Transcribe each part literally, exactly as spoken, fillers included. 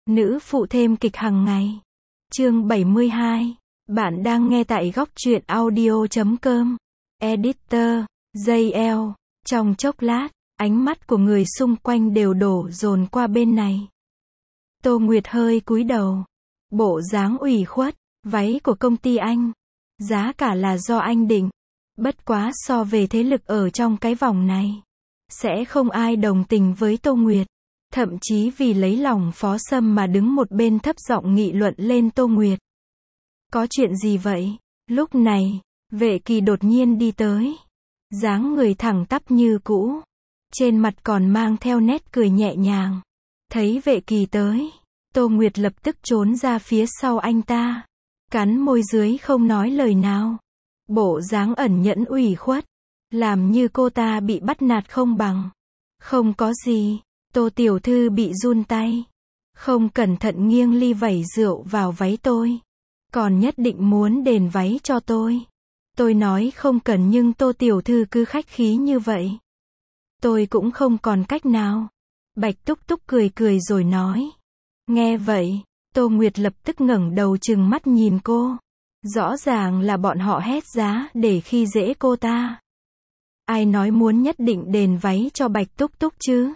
Nữ phụ thêm kịch hàng ngày. Chương bảy mươi hai. Bạn đang nghe tại góc truyện audio chấm com. Editor, gi eo. Trong chốc lát, ánh mắt của người xung quanh đều đổ dồn qua bên này. Tô Nguyệt hơi cúi đầu. Bộ dáng ủy khuất, váy của công ty anh. Giá cả là do anh định. Bất quá so về thế lực ở trong cái vòng này, sẽ không ai đồng tình với Tô Nguyệt. Thậm chí vì lấy lòng Phó Sâm mà đứng một bên thấp giọng nghị luận lên Tô Nguyệt. Có chuyện gì vậy? Lúc này, Vệ Kỳ đột nhiên đi tới. Dáng người thẳng tắp như cũ. Trên mặt còn mang theo nét cười nhẹ nhàng. Thấy Vệ Kỳ tới, Tô Nguyệt lập tức trốn ra phía sau anh ta. Cắn môi dưới không nói lời nào. Bộ dáng ẩn nhẫn ủy khuất. Làm như cô ta bị bắt nạt không bằng. Không có gì. Tô tiểu thư bị run tay. Không cẩn thận nghiêng ly vẩy rượu vào váy tôi. Còn nhất định muốn đền váy cho tôi. Tôi nói không cần nhưng Tô tiểu thư cứ khách khí như vậy. Tôi cũng không còn cách nào. Bạch Túc Túc cười cười rồi nói. Nghe vậy, Tô Nguyệt lập tức ngẩng đầu trừng mắt nhìn cô. Rõ ràng là bọn họ hét giá để khi dễ cô ta. Ai nói muốn nhất định đền váy cho Bạch Túc Túc chứ?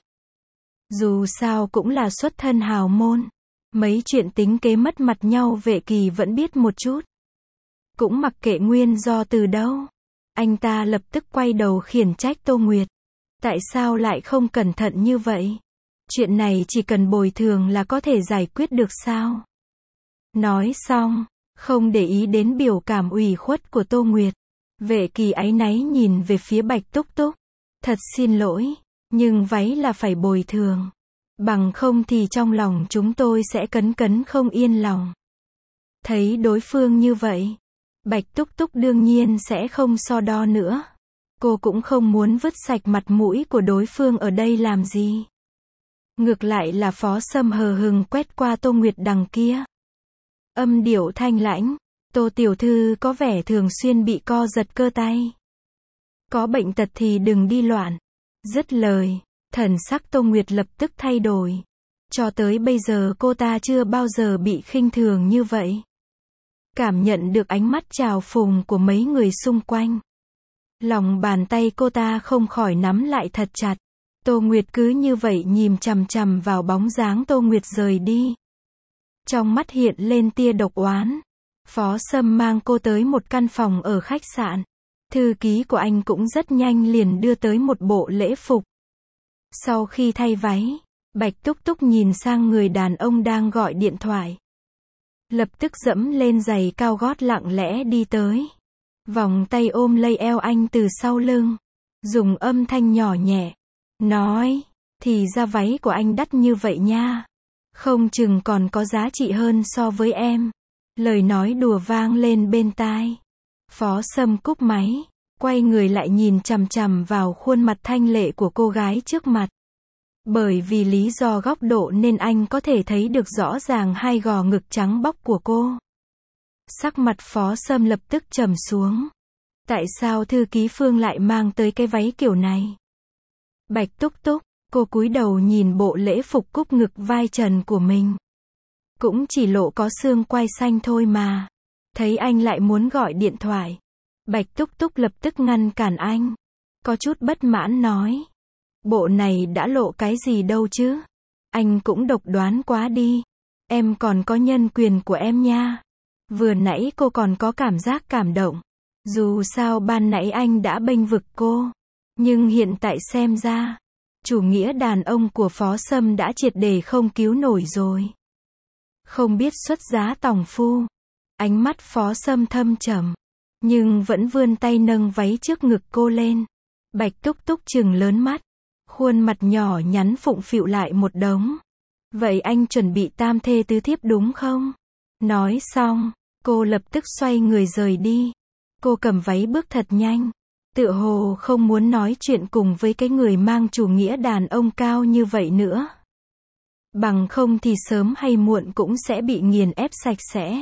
Dù sao cũng là xuất thân hào môn. Mấy chuyện tính kế mất mặt nhau Vệ Kỳ vẫn biết một chút. Cũng mặc kệ nguyên do từ đâu. Anh ta lập tức quay đầu khiển trách Tô Nguyệt. Tại sao lại không cẩn thận như vậy? Chuyện này chỉ cần bồi thường là có thể giải quyết được sao? Nói xong, không để ý đến biểu cảm ủy khuất của Tô Nguyệt. Vệ Kỳ áy náy nhìn về phía Bạch Túc Túc. Thật xin lỗi, nhưng váy là phải bồi thường. Bằng không thì trong lòng chúng tôi sẽ cấn cấn không yên lòng. Thấy đối phương như vậy, Bạch Túc Túc đương nhiên sẽ không so đo nữa. Cô cũng không muốn vứt sạch mặt mũi của đối phương ở đây làm gì. Ngược lại là Phó Sâm hờ hừng quét qua Tô Nguyệt đằng kia. Âm điệu thanh lãnh, Tô tiểu thư có vẻ thường xuyên bị co giật cơ tay. Có bệnh tật thì đừng đi loạn. Dứt lời, thần sắc Tô Nguyệt lập tức thay đổi. Cho tới bây giờ cô ta chưa bao giờ bị khinh thường như vậy. Cảm nhận được ánh mắt trào phùng của mấy người xung quanh. Lòng bàn tay cô ta không khỏi nắm lại thật chặt. Tô Nguyệt cứ như vậy nhìn chằm chằm vào bóng dáng Tô Nguyệt rời đi. Trong mắt hiện lên tia độc oán. Phó Sâm mang cô tới một căn phòng ở khách sạn. Thư ký của anh cũng rất nhanh liền đưa tới một bộ lễ phục. Sau khi thay váy, Bạch Túc Túc nhìn sang người đàn ông đang gọi điện thoại. Lập tức dẫm lên giày cao gót lặng lẽ đi tới. Vòng tay ôm lấy eo anh từ sau lưng. Dùng âm thanh nhỏ nhẹ. Nói, thì ra váy của anh đắt như vậy nha. Không chừng còn có giá trị hơn so với em. Lời nói đùa vang lên bên tai. Phó Sâm cúp máy, quay người lại nhìn chằm chằm vào khuôn mặt thanh lệ của cô gái trước mặt. Bởi vì lý do góc độ nên anh có thể thấy được rõ ràng hai gò ngực trắng bóc của cô. Sắc mặt Phó Sâm lập tức trầm xuống. Tại sao thư ký Phương lại mang tới cái váy kiểu này? Bạch Túc Túc, cô cúi đầu nhìn bộ lễ phục cúp ngực vai trần của mình. Cũng chỉ lộ có xương quai xanh thôi mà. Thấy anh lại muốn gọi điện thoại. Bạch Túc Túc lập tức ngăn cản anh. Có chút bất mãn nói. Bộ này đã lộ cái gì đâu chứ. Anh cũng độc đoán quá đi. Em còn có nhân quyền của em nha. Vừa nãy cô còn có cảm giác cảm động. Dù sao ban nãy anh đã bênh vực cô. Nhưng hiện tại xem ra, chủ nghĩa đàn ông của Phó Sâm đã triệt để không cứu nổi rồi. Không biết xuất giá tòng phu. Ánh mắt Phó Sâm thâm trầm. Nhưng vẫn vươn tay nâng váy trước ngực cô lên. Bạch Túc Túc trừng lớn mắt. Khuôn mặt nhỏ nhắn phụng phịu lại một đống. Vậy anh chuẩn bị tam thê tứ thiếp đúng không? Nói xong, cô lập tức xoay người rời đi. Cô cầm váy bước thật nhanh. Tựa hồ không muốn nói chuyện cùng với cái người mang chủ nghĩa đàn ông cao như vậy nữa. Bằng không thì sớm hay muộn cũng sẽ bị nghiền ép sạch sẽ.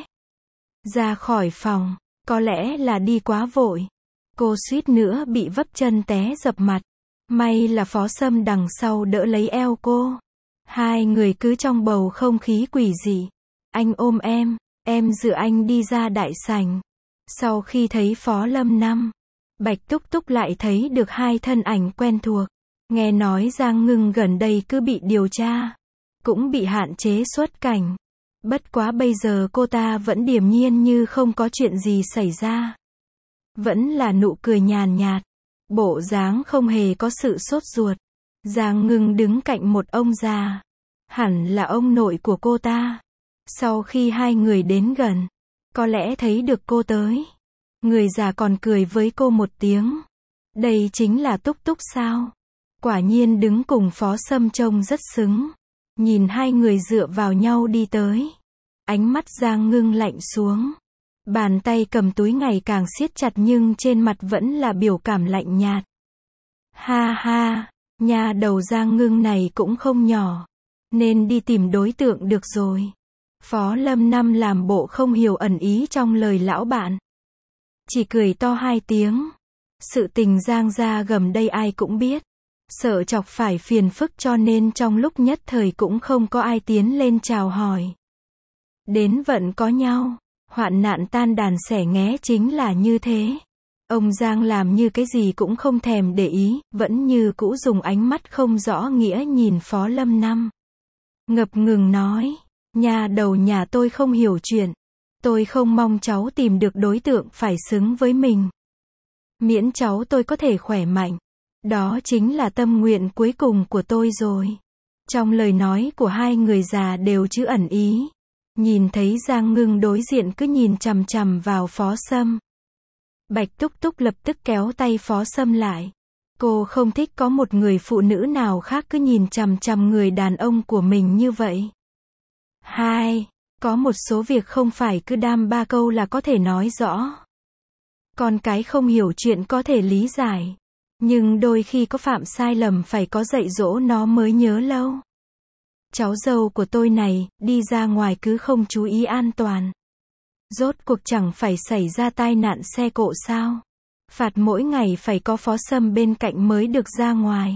Ra khỏi phòng, có lẽ là đi quá vội. Cô suýt nữa bị vấp chân té dập mặt. May là Phó Sâm đằng sau đỡ lấy eo cô. Hai người cứ trong bầu không khí quỷ dị. Anh ôm em, em dựa anh đi ra đại sảnh. Sau khi thấy Phó Lâm Năm, Bạch Túc Túc lại thấy được hai thân ảnh quen thuộc. Nghe nói Giang Ngưng gần đây cứ bị điều tra, cũng bị hạn chế xuất cảnh. Bất quá bây giờ cô ta vẫn điềm nhiên như không có chuyện gì xảy ra. Vẫn là nụ cười nhàn nhạt, bộ dáng không hề có sự sốt ruột. Giang Ngưng đứng cạnh một ông già, hẳn là ông nội của cô ta. Sau khi hai người đến gần, có lẽ thấy được cô tới, người già còn cười với cô một tiếng. Đây chính là Túc Túc sao? Quả nhiên đứng cùng Phó Sâm trông rất xứng. Nhìn hai người dựa vào nhau đi tới, ánh mắt Giang Ngưng lạnh xuống. Bàn tay cầm túi ngày càng siết chặt nhưng trên mặt vẫn là biểu cảm lạnh nhạt. Ha ha, nhà đầu Giang Ngưng này cũng không nhỏ, nên đi tìm đối tượng được rồi. Phó Lâm Năm làm bộ không hiểu ẩn ý trong lời lão bạn, chỉ cười to hai tiếng. Sự tình Giang gia gầm đây ai cũng biết, sợ chọc phải phiền phức cho nên trong lúc nhất thời cũng không có ai tiến lên chào hỏi. Đến vận có nhau, hoạn nạn tan đàn xẻ nghé chính là như thế. Ông Giang làm như cái gì cũng không thèm để ý, vẫn như cũ dùng ánh mắt không rõ nghĩa nhìn Phó Lâm Năm. Ngập ngừng nói, nhà đầu nhà tôi không hiểu chuyện. Tôi không mong cháu tìm được đối tượng phải xứng với mình. Miễn cháu tôi có thể khỏe mạnh. Đó chính là tâm nguyện cuối cùng của tôi rồi. Trong lời nói của hai người già đều chứa ẩn ý. Nhìn thấy Giang Ngưng đối diện cứ nhìn chằm chằm vào Phó Sâm, Bạch Túc Túc lập tức kéo tay Phó Sâm lại. Cô không thích có một người phụ nữ nào khác cứ nhìn chằm chằm người đàn ông của mình như vậy. Hai, có một số việc không phải cứ đam ba câu là có thể nói rõ. Con cái không hiểu chuyện có thể lý giải, nhưng đôi khi có phạm sai lầm phải có dạy dỗ nó mới nhớ lâu. Cháu dâu của tôi này, đi ra ngoài cứ không chú ý an toàn. Rốt cuộc chẳng phải xảy ra tai nạn xe cộ sao? Phạt mỗi ngày phải có Phó Sâm bên cạnh mới được ra ngoài.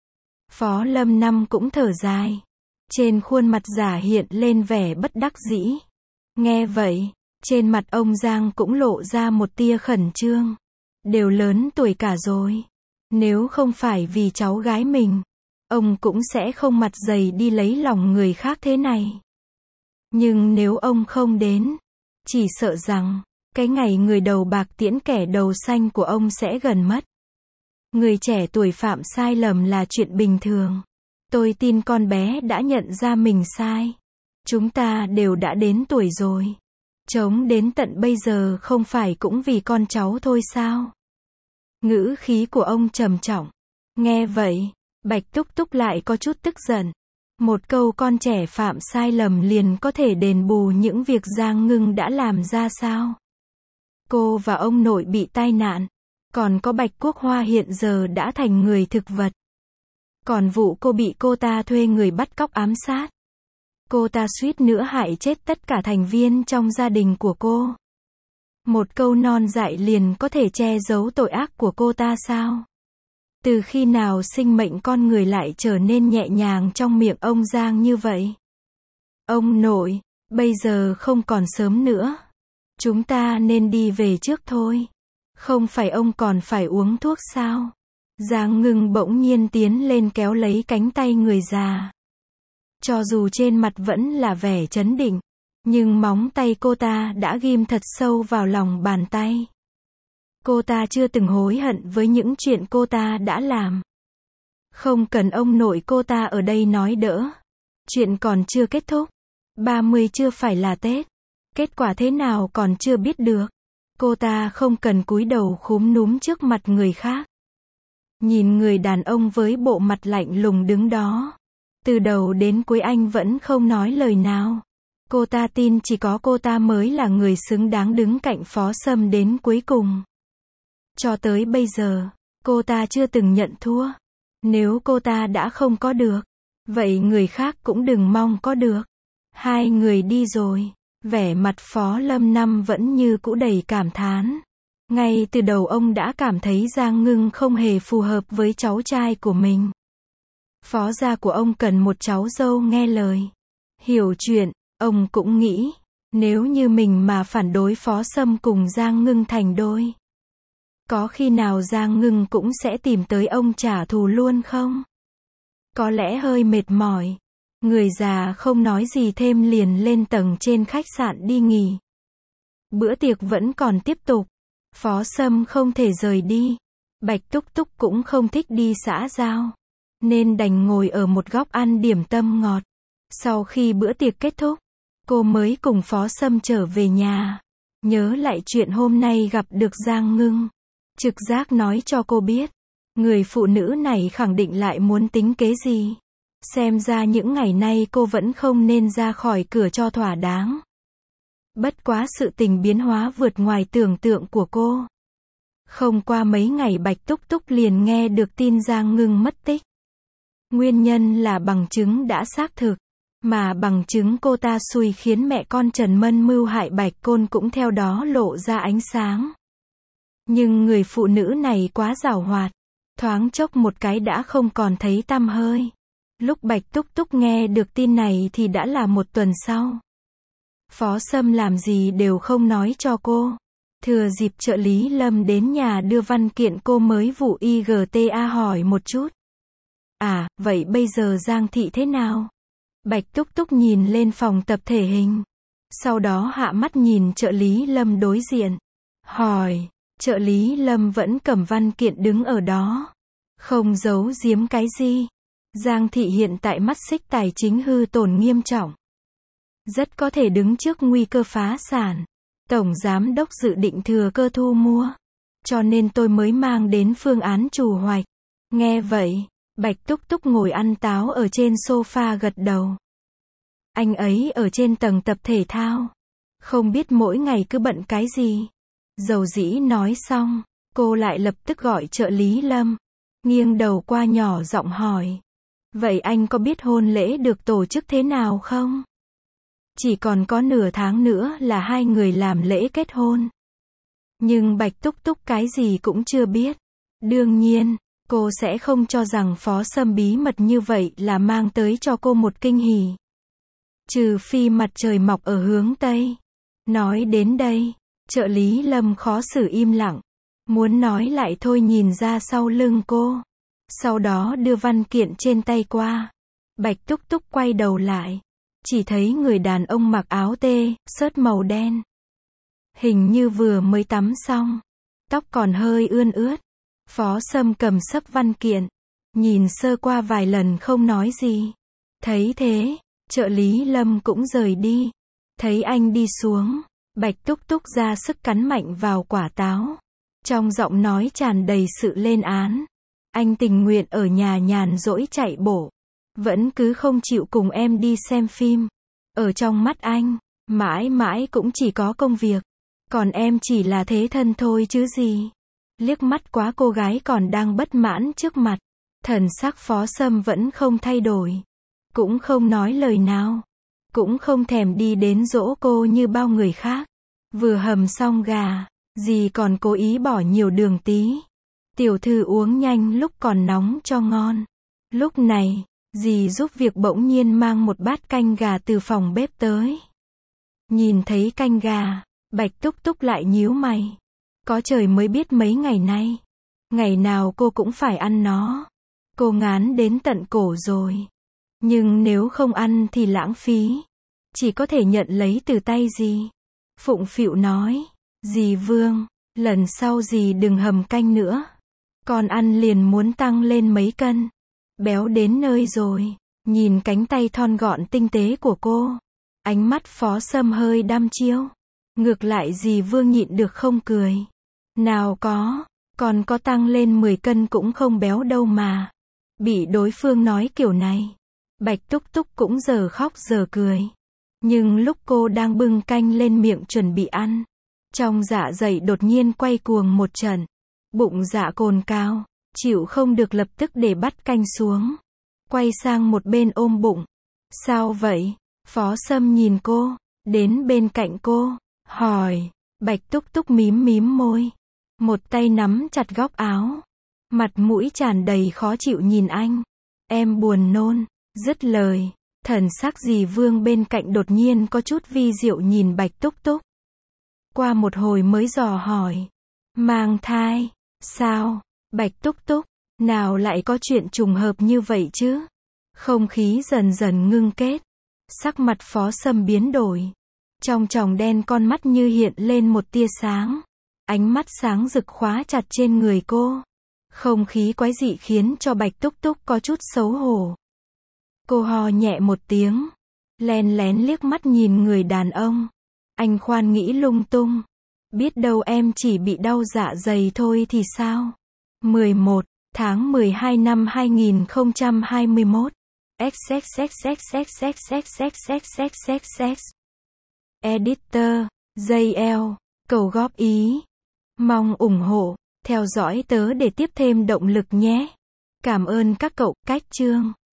Phó Lâm Năm cũng thở dài. Trên khuôn mặt già hiện lên vẻ bất đắc dĩ. Nghe vậy, trên mặt ông Giang cũng lộ ra một tia khẩn trương. Đều lớn tuổi cả rồi. Nếu không phải vì cháu gái mình, ông cũng sẽ không mặt dày đi lấy lòng người khác thế này. Nhưng nếu ông không đến, chỉ sợ rằng, cái ngày người đầu bạc tiễn kẻ đầu xanh của ông sẽ gần mất. Người trẻ tuổi phạm sai lầm là chuyện bình thường. Tôi tin con bé đã nhận ra mình sai. Chúng ta đều đã đến tuổi rồi. Chống đến tận bây giờ không phải cũng vì con cháu thôi sao? Ngữ khí của ông trầm trọng. Nghe vậy, Bạch Túc Túc lại có chút tức giận. Một câu con trẻ phạm sai lầm liền có thể đền bù những việc Giang Ngưng đã làm ra sao? Cô và ông nội bị tai nạn. Còn có Bạch Quốc Hoa hiện giờ đã thành người thực vật. Còn vụ cô bị cô ta thuê người bắt cóc ám sát. Cô ta suýt nữa hại chết tất cả thành viên trong gia đình của cô. Một câu non dại liền có thể che giấu tội ác của cô ta sao? Từ khi nào sinh mệnh con người lại trở nên nhẹ nhàng trong miệng ông Giang như vậy? Ông nội, bây giờ không còn sớm nữa. Chúng ta nên đi về trước thôi. Không phải ông còn phải uống thuốc sao? Giang Ngưng bỗng nhiên tiến lên kéo lấy cánh tay người già. Cho dù trên mặt vẫn là vẻ trấn định, nhưng móng tay cô ta đã ghim thật sâu vào lòng bàn tay. Cô ta chưa từng hối hận với những chuyện cô ta đã làm. Không cần ông nội cô ta ở đây nói đỡ. Chuyện còn chưa kết thúc. ba mươi chưa phải là Tết. Kết quả thế nào còn chưa biết được. Cô ta không cần cúi đầu khúm núm trước mặt người khác. Nhìn người đàn ông với bộ mặt lạnh lùng đứng đó. Từ đầu đến cuối anh vẫn không nói lời nào. Cô ta tin chỉ có cô ta mới là người xứng đáng đứng cạnh Phó Sâm đến cuối cùng. Cho tới bây giờ, cô ta chưa từng nhận thua. Nếu cô ta đã không có được, vậy người khác cũng đừng mong có được. Hai người đi rồi, vẻ mặt Phó Lâm Năm vẫn như cũ đầy cảm thán. Ngay từ đầu ông đã cảm thấy Giang Ngưng không hề phù hợp với cháu trai của mình. Phó gia của ông cần một cháu dâu nghe lời, hiểu chuyện. Ông cũng nghĩ, nếu như mình mà phản đối Phó Sâm cùng Giang Ngưng thành đôi, có khi nào Giang Ngưng cũng sẽ tìm tới ông trả thù luôn không? Có lẽ hơi mệt mỏi, người già không nói gì thêm liền lên tầng trên khách sạn đi nghỉ. Bữa tiệc vẫn còn tiếp tục. Phó Sâm không thể rời đi. Bạch Túc Túc cũng không thích đi xã giao, nên đành ngồi ở một góc ăn điểm tâm ngọt. Sau khi bữa tiệc kết thúc, cô mới cùng Phó Sâm trở về nhà. Nhớ lại chuyện hôm nay gặp được Giang Ngưng. Trực giác nói cho cô biết, người phụ nữ này khẳng định lại muốn tính kế gì. Xem ra những ngày nay cô vẫn không nên ra khỏi cửa cho thỏa đáng. Bất quá sự tình biến hóa vượt ngoài tưởng tượng của cô. Không qua mấy ngày Bạch Túc Túc liền nghe được tin Giang Ngưng mất tích. Nguyên nhân là bằng chứng đã xác thực, mà bằng chứng cô ta xui khiến mẹ con Trần Mân mưu hại Bạch Côn cũng theo đó lộ ra ánh sáng. Nhưng người phụ nữ này quá giàu hoạt, thoáng chốc một cái đã không còn thấy tăm hơi. Lúc Bạch Túc Túc nghe được tin này thì đã là một tuần sau. Phó Sâm làm gì đều không nói cho cô. Thừa dịp trợ lý Lâm đến nhà đưa văn kiện cô mới vụ i giê tê a hỏi một chút. À, vậy bây giờ Giang Thị thế nào? Bạch Túc Túc nhìn lên phòng tập thể hình. Sau đó hạ mắt nhìn trợ lý Lâm đối diện. Hỏi, trợ lý Lâm vẫn cầm văn kiện đứng ở đó. Không giấu giếm cái gì. Giang Thị hiện tại mắt xích tài chính hư tổn nghiêm trọng. Rất có thể đứng trước nguy cơ phá sản. Tổng giám đốc dự định thừa cơ thu mua. Cho nên tôi mới mang đến phương án chủ hoạch. Nghe vậy, Bạch Túc Túc ngồi ăn táo ở trên sofa gật đầu. Anh ấy ở trên tầng tập thể thao. Không biết mỗi ngày cứ bận cái gì. Dầu dĩ nói xong, cô lại lập tức gọi trợ lý Lâm. Nghiêng đầu qua nhỏ giọng hỏi. Vậy anh có biết hôn lễ được tổ chức thế nào không? Chỉ còn có nửa tháng nữa là hai người làm lễ kết hôn. Nhưng Bạch Túc Túc cái gì cũng chưa biết. Đương nhiên, cô sẽ không cho rằng Phó Sâm bí mật như vậy là mang tới cho cô một kinh hỉ. Trừ phi mặt trời mọc ở hướng Tây. Nói đến đây, trợ lý Lâm khó xử im lặng. Muốn nói lại thôi nhìn ra sau lưng cô. Sau đó đưa văn kiện trên tay qua. Bạch Túc Túc quay đầu lại. Chỉ thấy người đàn ông mặc áo tê, sớt màu đen. Hình như vừa mới tắm xong. Tóc còn hơi ươn ướt. Phó Sâm cầm sấp văn kiện. Nhìn sơ qua vài lần không nói gì. Thấy thế, trợ lý Lâm cũng rời đi. Thấy anh đi xuống, Bạch Túc Túc ra sức cắn mạnh vào quả táo. Trong giọng nói tràn đầy sự lên án. Anh tình nguyện ở nhà nhàn rỗi chạy bộ. Vẫn cứ không chịu cùng em đi xem phim. Ở trong mắt anh, mãi mãi cũng chỉ có công việc. Còn em chỉ là thế thân thôi chứ gì. Liếc mắt quá cô gái còn đang bất mãn trước mặt. Thần sắc Phó Sâm vẫn không thay đổi. Cũng không nói lời nào. Cũng không thèm đi đến dỗ cô như bao người khác. Vừa hầm xong gà, dì còn cố ý bỏ nhiều đường tí. Tiểu thư uống nhanh lúc còn nóng cho ngon. Lúc này, dì giúp việc bỗng nhiên mang một bát canh gà từ phòng bếp tới. Nhìn thấy canh gà, Bạch Túc Túc lại nhíu mày. Có trời mới biết mấy ngày nay. Ngày nào cô cũng phải ăn nó. Cô ngán đến tận cổ rồi. Nhưng nếu không ăn thì lãng phí. Chỉ có thể nhận lấy từ tay dì. Phụng phịu nói. Dì Vương, lần sau dì đừng hầm canh nữa. Con ăn liền muốn tăng lên mấy cân. Béo đến nơi rồi. Nhìn cánh tay thon gọn tinh tế của cô. Ánh mắt Phó Sâm hơi đăm chiêu. Ngược lại dì Vương nhịn được không cười. Nào có, còn có tăng lên mười cân cũng không béo đâu mà. Bị đối phương nói kiểu này. Bạch Túc Túc cũng giờ khóc giờ cười. Nhưng lúc cô đang bưng canh lên miệng chuẩn bị ăn. Trong dạ dày đột nhiên quay cuồng một trận. Bụng dạ cồn cao. Chịu không được lập tức để bắt canh xuống. Quay sang một bên ôm bụng. Sao vậy? Phó Sâm nhìn cô. Đến bên cạnh cô. Hỏi. Bạch Túc Túc mím mím môi. Một tay nắm chặt góc áo. Mặt mũi tràn đầy khó chịu nhìn anh. Em buồn nôn. Dứt lời, thần sắc dì Vương bên cạnh đột nhiên có chút vi diệu nhìn Bạch Túc Túc. Qua một hồi mới dò hỏi. Mang thai. Sao? Bạch Túc Túc. Nào lại có chuyện trùng hợp như vậy chứ? Không khí dần dần ngưng kết. Sắc mặt Phó Sâm biến đổi. Trong tròng đen con mắt như hiện lên một tia sáng. Ánh mắt sáng rực khóa chặt trên người cô. Không khí quái dị khiến cho Bạch Túc Túc có chút xấu hổ. Cô ho nhẹ một tiếng. Len lén liếc mắt nhìn người đàn ông. Anh khoan nghĩ lung tung. Biết đâu em chỉ bị đau dạ dày thôi thì sao? mười một tháng mười hai năm hai nghìn không trăm hai mươi mốt. xxxxxxxxxxxxxxxx. Editor, gi eo, cầu góp ý. Mong ủng hộ, theo dõi tớ để tiếp thêm động lực nhé. Cảm ơn các cậu, cách chương.